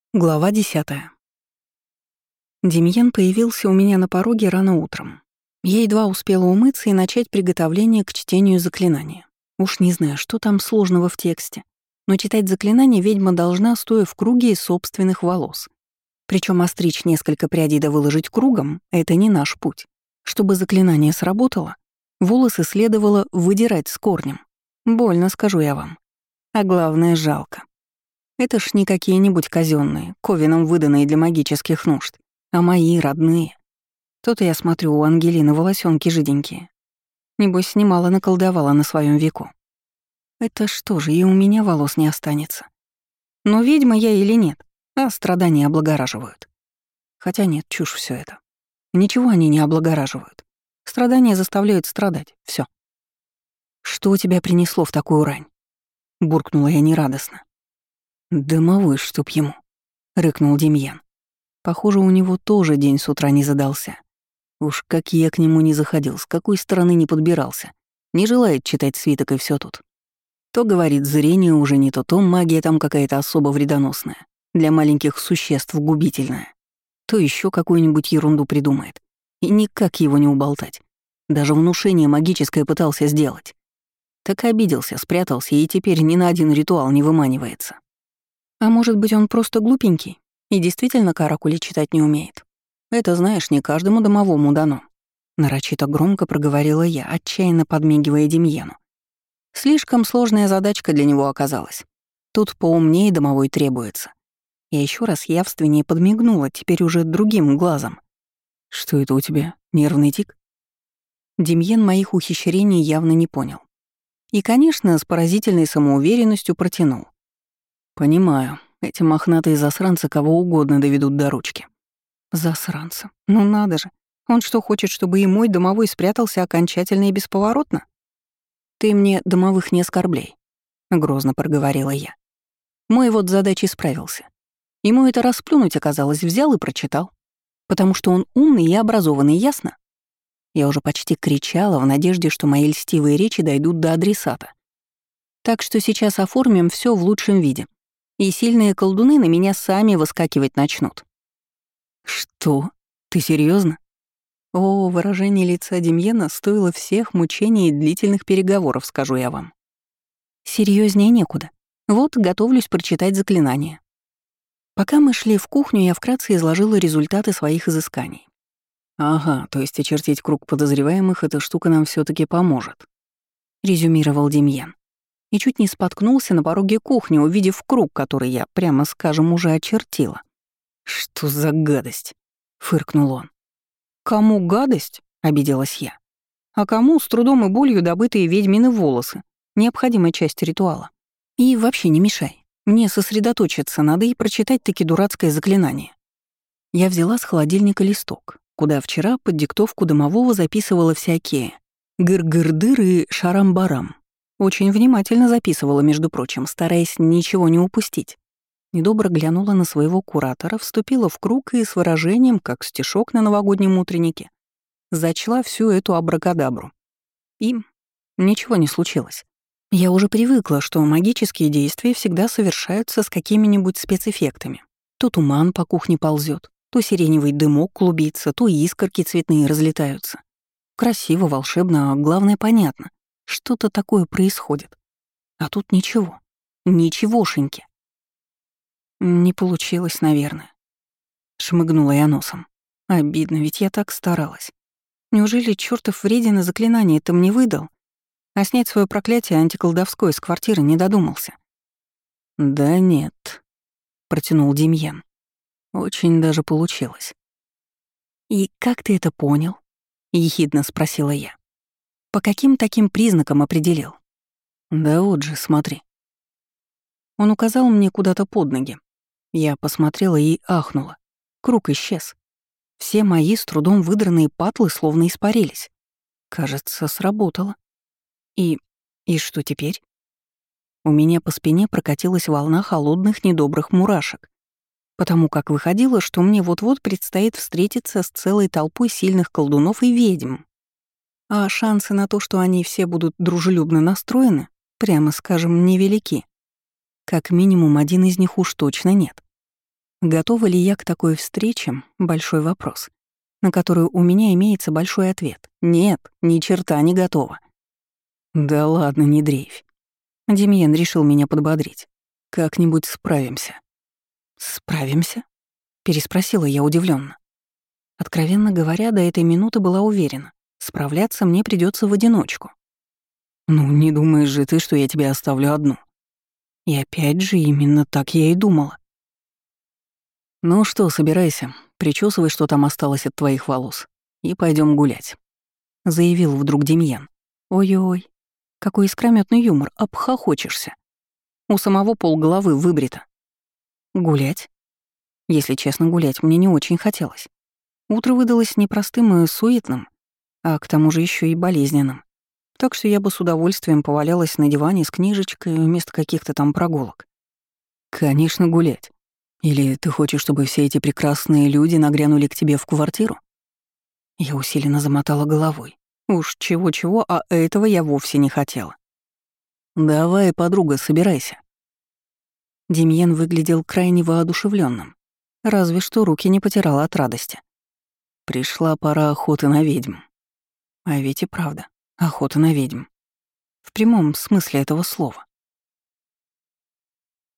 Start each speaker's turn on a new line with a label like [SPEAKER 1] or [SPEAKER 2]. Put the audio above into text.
[SPEAKER 1] Глава 10. Демьян появился у меня на пороге рано утром. Я едва успела умыться и начать приготовление к чтению заклинания. Уж не знаю, что там сложного в тексте, но читать заклинание ведьма должна, стоя в круге из собственных волос. Причем остричь несколько прядей да выложить кругом — это не наш путь. Чтобы заклинание сработало, волосы следовало выдирать с корнем. Больно, скажу я вам. А главное, жалко. Это ж не какие-нибудь казенные, ковином выданные для магических нужд, а мои родные. То-то я смотрю, у Ангелины волосёнки жиденькие. Небось, немало наколдовала на своем веку. Это что же, и у меня волос не останется? Но ведьма я или нет, а страдания облагораживают. Хотя нет, чушь все это. Ничего они не облагораживают. Страдания заставляют страдать, все. «Что тебя принесло в такую рань?» — буркнула я нерадостно. «Дымовой, чтоб ему», — рыкнул Демьян. Похоже, у него тоже день с утра не задался. Уж как я к нему не заходил, с какой стороны не подбирался. Не желает читать свиток и все тут. То, говорит, зрение уже не то магия там какая-то особо вредоносная, для маленьких существ губительная. То еще какую-нибудь ерунду придумает. И никак его не уболтать. Даже внушение магическое пытался сделать. Так обиделся, спрятался и теперь ни на один ритуал не выманивается. А может быть, он просто глупенький и действительно каракули читать не умеет. Это, знаешь, не каждому домовому дано. Нарочито громко проговорила я, отчаянно подмигивая Демьяну. Слишком сложная задачка для него оказалась. Тут поумнее домовой требуется. Я еще раз явственнее подмигнула, теперь уже другим глазом. «Что это у тебя? Нервный тик?» Демьян моих ухищрений явно не понял. И, конечно, с поразительной самоуверенностью протянул. «Понимаю, эти мохнатые засранцы кого угодно доведут до ручки». «Засранцы? Ну надо же. Он что, хочет, чтобы и мой домовой спрятался окончательно и бесповоротно?» «Ты мне домовых не оскорбляй», — грозно проговорила я. Мой вот задачей справился. Ему это расплюнуть оказалось, взял и прочитал. Потому что он умный и образованный, ясно? Я уже почти кричала в надежде, что мои льстивые речи дойдут до адресата. Так что сейчас оформим все в лучшем виде. И сильные колдуны на меня сами выскакивать начнут. «Что? Ты серьезно? О, выражение лица Демьена стоило всех мучений и длительных переговоров, скажу я вам. Серьезнее некуда. Вот, готовлюсь прочитать заклинание. Пока мы шли в кухню, я вкратце изложила результаты своих изысканий. «Ага, то есть очертить круг подозреваемых эта штука нам все таки поможет», — резюмировал Демьян. И чуть не споткнулся на пороге кухни, увидев круг, который я, прямо скажем, уже очертила. «Что за гадость?» — фыркнул он. «Кому гадость?» — обиделась я. «А кому с трудом и болью добытые ведьмины волосы? Необходимая часть ритуала. И вообще не мешай. Мне сосредоточиться надо и прочитать таки дурацкое заклинание». Я взяла с холодильника листок, куда вчера под диктовку домового записывала всякие гыр-гыр-дыр и шарам-барам. Очень внимательно записывала, между прочим, стараясь ничего не упустить. Недобро глянула на своего куратора, вступила в круг и с выражением, как стишок на новогоднем утреннике, зачла всю эту абракадабру. И ничего не случилось. Я уже привыкла, что магические действия всегда совершаются с какими-нибудь спецэффектами. То туман по кухне ползет, то сиреневый дымок клубится, то искорки цветные разлетаются. Красиво, волшебно, а главное понятно. Что-то такое происходит. А тут ничего. Ничегошеньки. Не получилось, наверное. Шмыгнула я носом. Обидно, ведь я так старалась. Неужели чёртов вредина заклинание это мне выдал, а снять своё проклятие антиколдовское с квартиры не додумался? «Да нет», — протянул Демьян. «Очень даже получилось». «И как ты это понял?» — ехидно спросила я. «По каким таким признакам определил?» «Да вот же, смотри». Он указал мне куда-то под ноги. Я посмотрела и ахнула. Круг исчез. Все мои с трудом выдранные патлы словно испарились. Кажется, сработало. И что теперь? У меня по спине прокатилась волна холодных недобрых мурашек, потому как выходило, что мне вот-вот предстоит встретиться с целой толпой сильных колдунов и ведьм. А шансы на то, что они все будут дружелюбно настроены, прямо скажем, невелики. Как минимум, один из них уж точно нет. Готова ли я к такой встрече — большой вопрос, на который у меня имеется большой ответ. Нет, ни черта не готова. Да ладно, не дрейфь. Демьян решил меня подбодрить. Как-нибудь справимся. Справимся? Переспросила я удивленно. Откровенно говоря, до этой минуты была уверена. Справляться мне придется в одиночку. Ну, не думаешь же ты, что я тебя оставлю одну? И опять же, именно так я и думала. Ну что, собирайся, причесывай, что там осталось от твоих волос, и пойдем гулять, заявил вдруг Демьян. Ой-ой, какой искрометный юмор, обхохочешься. У самого полголовы выбрито. Гулять? Если честно, гулять мне не очень хотелось. Утро выдалось непростым и суетным, а к тому же еще и болезненным. Так что я бы с удовольствием повалялась на диване с книжечкой вместо каких-то там прогулок. Конечно, гулять. Или ты хочешь, чтобы все эти прекрасные люди нагрянули к тебе в квартиру? Я усиленно замотала головой. Уж чего-чего, а этого я вовсе не хотела. Давай, подруга, собирайся. Демьян выглядел крайне воодушевленным, разве что руки не потирал от радости. Пришла пора охоты на ведьм. А ведь и правда, охота на ведьм. В прямом смысле этого слова.